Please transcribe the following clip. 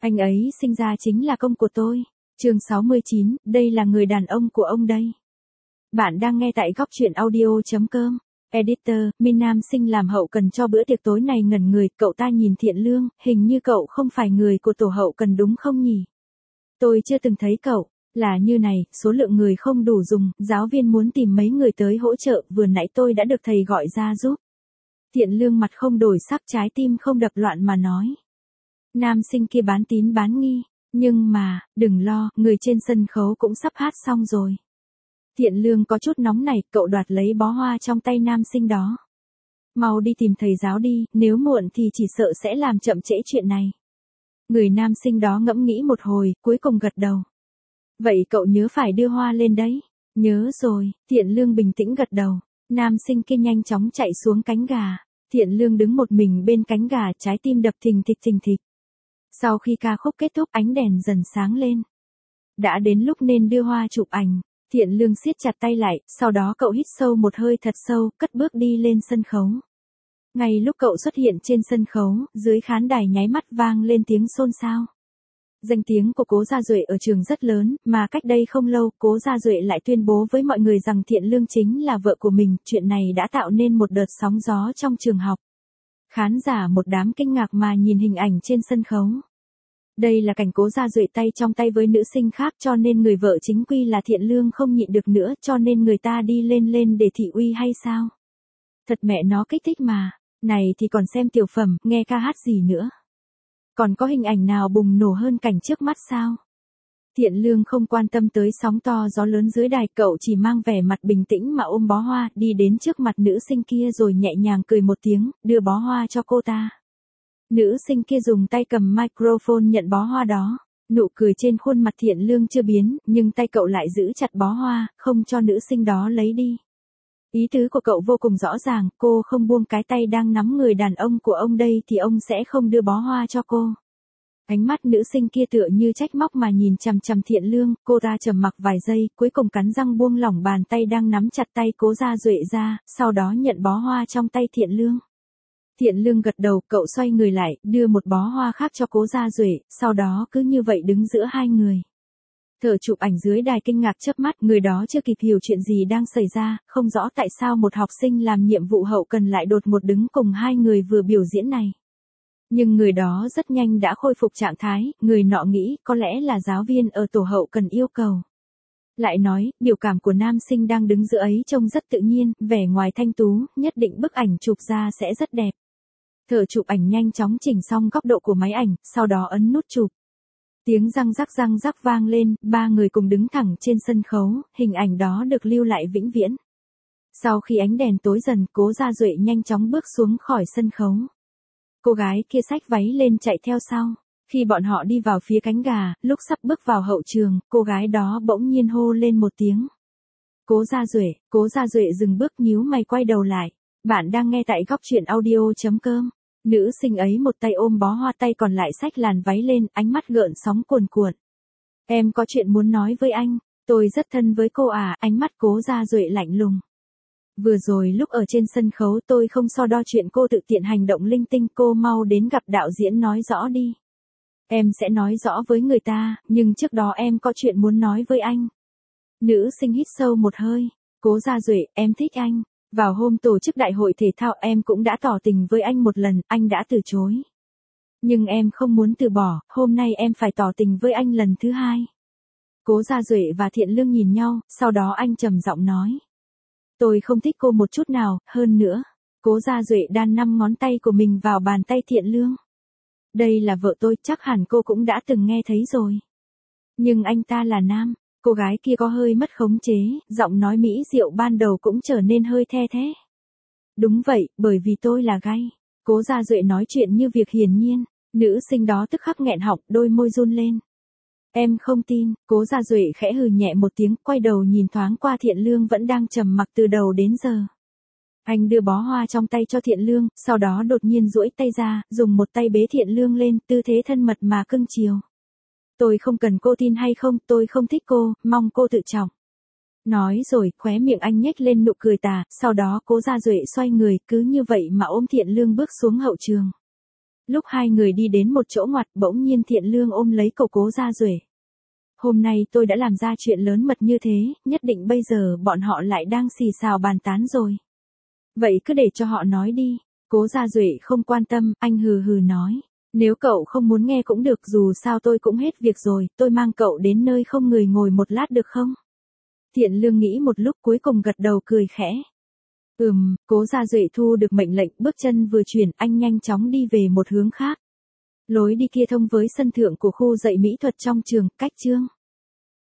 Anh ấy sinh ra chính là công của tôi. Chương 69, đây là người đàn ông của ông đây. Bạn đang nghe tại góc truyện audio.com. Editor, Min Nam Sinh làm hậu cần cho bữa tiệc tối này ngẩn người, cậu ta nhìn Thiện Lương, hình như cậu không phải người của tổ hậu cần đúng không nhỉ? Tôi chưa từng thấy cậu. Là như này, số lượng người không đủ dùng, giáo viên muốn tìm mấy người tới hỗ trợ, vừa nãy tôi đã được thầy gọi ra giúp. Thiện Lương mặt không đổi sắc, trái tim không đập loạn mà nói. Nam sinh kia bán tín bán nghi, nhưng mà, đừng lo, người trên sân khấu cũng sắp hát xong rồi. Thiện Lương có chút nóng nảy, cậu đoạt lấy bó hoa trong tay nam sinh đó. Mau đi tìm thầy giáo đi, nếu muộn thì chỉ sợ sẽ làm chậm trễ chuyện này. Người nam sinh đó ngẫm nghĩ một hồi, cuối cùng gật đầu. Vậy cậu nhớ phải đưa hoa lên đấy. Nhớ rồi, Thiện Lương bình tĩnh gật đầu. Nam sinh kia nhanh chóng chạy xuống cánh gà. Thiện Lương đứng một mình bên cánh gà, trái tim đập thình thịch thình thịch. Sau khi ca khúc kết thúc, ánh đèn dần sáng lên. Đã đến lúc nên đưa hoa chụp ảnh. Thiện Lương siết chặt tay lại, sau đó cậu hít sâu một hơi thật sâu, cất bước đi lên sân khấu. Ngay lúc cậu xuất hiện trên sân khấu, dưới khán đài nháy mắt vang lên tiếng xôn xao. Danh tiếng của Cố Gia Duệ ở trường rất lớn, mà cách đây không lâu, Cố Gia Duệ lại tuyên bố với mọi người rằng Thiện Lương chính là vợ của mình, chuyện này đã tạo nên một đợt sóng gió trong trường học. Khán giả một đám kinh ngạc mà nhìn hình ảnh trên sân khấu. Đây là cảnh Cố Gia Duệ tay trong tay với nữ sinh khác, cho nên người vợ chính quy là Thiện Lương không nhịn được nữa, cho nên người ta đi lên để thị uy hay sao? Thật mẹ nó kích thích mà, này thì còn xem tiểu phẩm, nghe ca hát gì nữa. Còn có hình ảnh nào bùng nổ hơn cảnh trước mắt sao? Thiện Lương không quan tâm tới sóng to gió lớn dưới đài, cậu chỉ mang vẻ mặt bình tĩnh mà ôm bó hoa, đi đến trước mặt nữ sinh kia rồi nhẹ nhàng cười một tiếng, đưa bó hoa cho cô ta. Nữ sinh kia dùng tay cầm microphone nhận bó hoa đó. Nụ cười trên khuôn mặt Thiện Lương chưa biến, nhưng tay cậu lại giữ chặt bó hoa, không cho nữ sinh đó lấy đi. Ý tứ của cậu vô cùng rõ ràng, cô không buông cái tay đang nắm người đàn ông của ông đây thì ông sẽ không đưa bó hoa cho cô. Ánh mắt nữ sinh kia tựa như trách móc mà nhìn chằm chằm Thiện Lương, cô ta trầm mặc vài giây, cuối cùng cắn răng buông lỏng bàn tay đang nắm chặt tay Cố Gia Duệ ra, sau đó nhận bó hoa trong tay Thiện Lương. Thiện Lương gật đầu, cậu xoay người lại, đưa một bó hoa khác cho Cố Gia Duệ, sau đó cứ như vậy đứng giữa hai người. Thợ chụp ảnh dưới đài kinh ngạc chớp mắt, người đó chưa kịp hiểu chuyện gì đang xảy ra, không rõ tại sao một học sinh làm nhiệm vụ hậu cần lại đột ngột đứng cùng hai người vừa biểu diễn này. Nhưng người đó rất nhanh đã khôi phục trạng thái, người nọ nghĩ có lẽ là giáo viên ở tổ hậu cần yêu cầu. Lại nói, biểu cảm của nam sinh đang đứng giữa ấy trông rất tự nhiên, vẻ ngoài thanh tú, nhất định bức ảnh chụp ra sẽ rất đẹp. Thợ chụp ảnh nhanh chóng chỉnh xong góc độ của máy ảnh, sau đó ấn nút chụp. Tiếng răng rắc vang lên, ba người cùng đứng thẳng trên sân khấu, hình ảnh đó được lưu lại vĩnh viễn. Sau khi ánh đèn tối dần, Cố Gia Duệ nhanh chóng bước xuống khỏi sân khấu. Cô gái kia xách váy lên chạy theo sau. Khi bọn họ đi vào phía cánh gà, lúc sắp bước vào hậu trường, cô gái đó bỗng nhiên hô lên một tiếng. Cố Gia Duệ dừng bước nhíu mày quay đầu lại. Bạn đang nghe tại góc truyện audio.com. Nữ sinh ấy một tay ôm bó hoa, tay còn lại xách làn váy lên, ánh mắt gợn sóng cuồn cuộn. Em có chuyện muốn nói với anh, tôi rất thân với cô à, ánh mắt Cố Gia Duệ lạnh lùng. Vừa rồi lúc ở trên sân khấu tôi không so đo chuyện cô tự tiện hành động linh tinh, cô mau đến gặp đạo diễn nói rõ đi. Em sẽ nói rõ với người ta, nhưng trước đó em có chuyện muốn nói với anh. Nữ sinh hít sâu một hơi. Cố Gia Duệ, em thích anh. Vào hôm tổ chức đại hội thể thao em cũng đã tỏ tình với anh một lần, anh đã từ chối. Nhưng em không muốn từ bỏ, hôm nay em phải tỏ tình với anh lần thứ hai. Cố Gia Duệ và Thiện Lương nhìn nhau, sau đó anh trầm giọng nói. Tôi không thích cô một chút nào, hơn nữa. Cố Gia Duệ đan 5 ngón tay của mình vào bàn tay Thiện Lương. Đây là vợ tôi, chắc hẳn cô cũng đã từng nghe thấy rồi. Nhưng anh ta là nam. Cô gái kia có hơi mất khống chế, giọng nói mỹ diệu ban đầu cũng trở nên hơi the thế. Đúng vậy, bởi vì tôi là gay. Cố Gia Duệ nói chuyện như việc hiển nhiên. Nữ sinh đó tức khắc nghẹn họng, đôi môi run lên. Em không tin. Cố Gia Duệ khẽ hừ nhẹ một tiếng, quay đầu nhìn thoáng qua Thiện Lương vẫn đang trầm mặc từ đầu đến giờ. Anh đưa bó hoa trong tay cho Thiện Lương, sau đó đột nhiên duỗi tay ra, dùng một tay bế Thiện Lương lên, tư thế thân mật mà cưng chiều. Tôi không cần cô tin hay không, tôi không thích cô, mong cô tự trọng. Nói rồi, khóe miệng anh nhếch lên nụ cười tà, sau đó Cố Gia Duệ xoay người, cứ như vậy mà ôm Thiện Lương bước xuống hậu trường. Lúc hai người đi đến một chỗ ngoặt bỗng nhiên Thiện Lương ôm lấy cậu Cố Gia Duệ. Hôm nay tôi đã làm ra chuyện lớn mật như thế, nhất định bây giờ bọn họ lại đang xì xào bàn tán rồi. Vậy cứ để cho họ nói đi. Cố Gia Duệ không quan tâm, anh hừ hừ nói. Nếu cậu không muốn nghe cũng được, dù sao tôi cũng hết việc rồi, tôi mang cậu đến nơi không người ngồi một lát được không? Thiện Lương nghĩ một lúc cuối cùng gật đầu cười khẽ. Cố Gia Duệ thu được mệnh lệnh, bước chân vừa chuyển, anh nhanh chóng đi về một hướng khác. Lối đi kia thông với sân thượng của khu dạy mỹ thuật trong trường, cách chương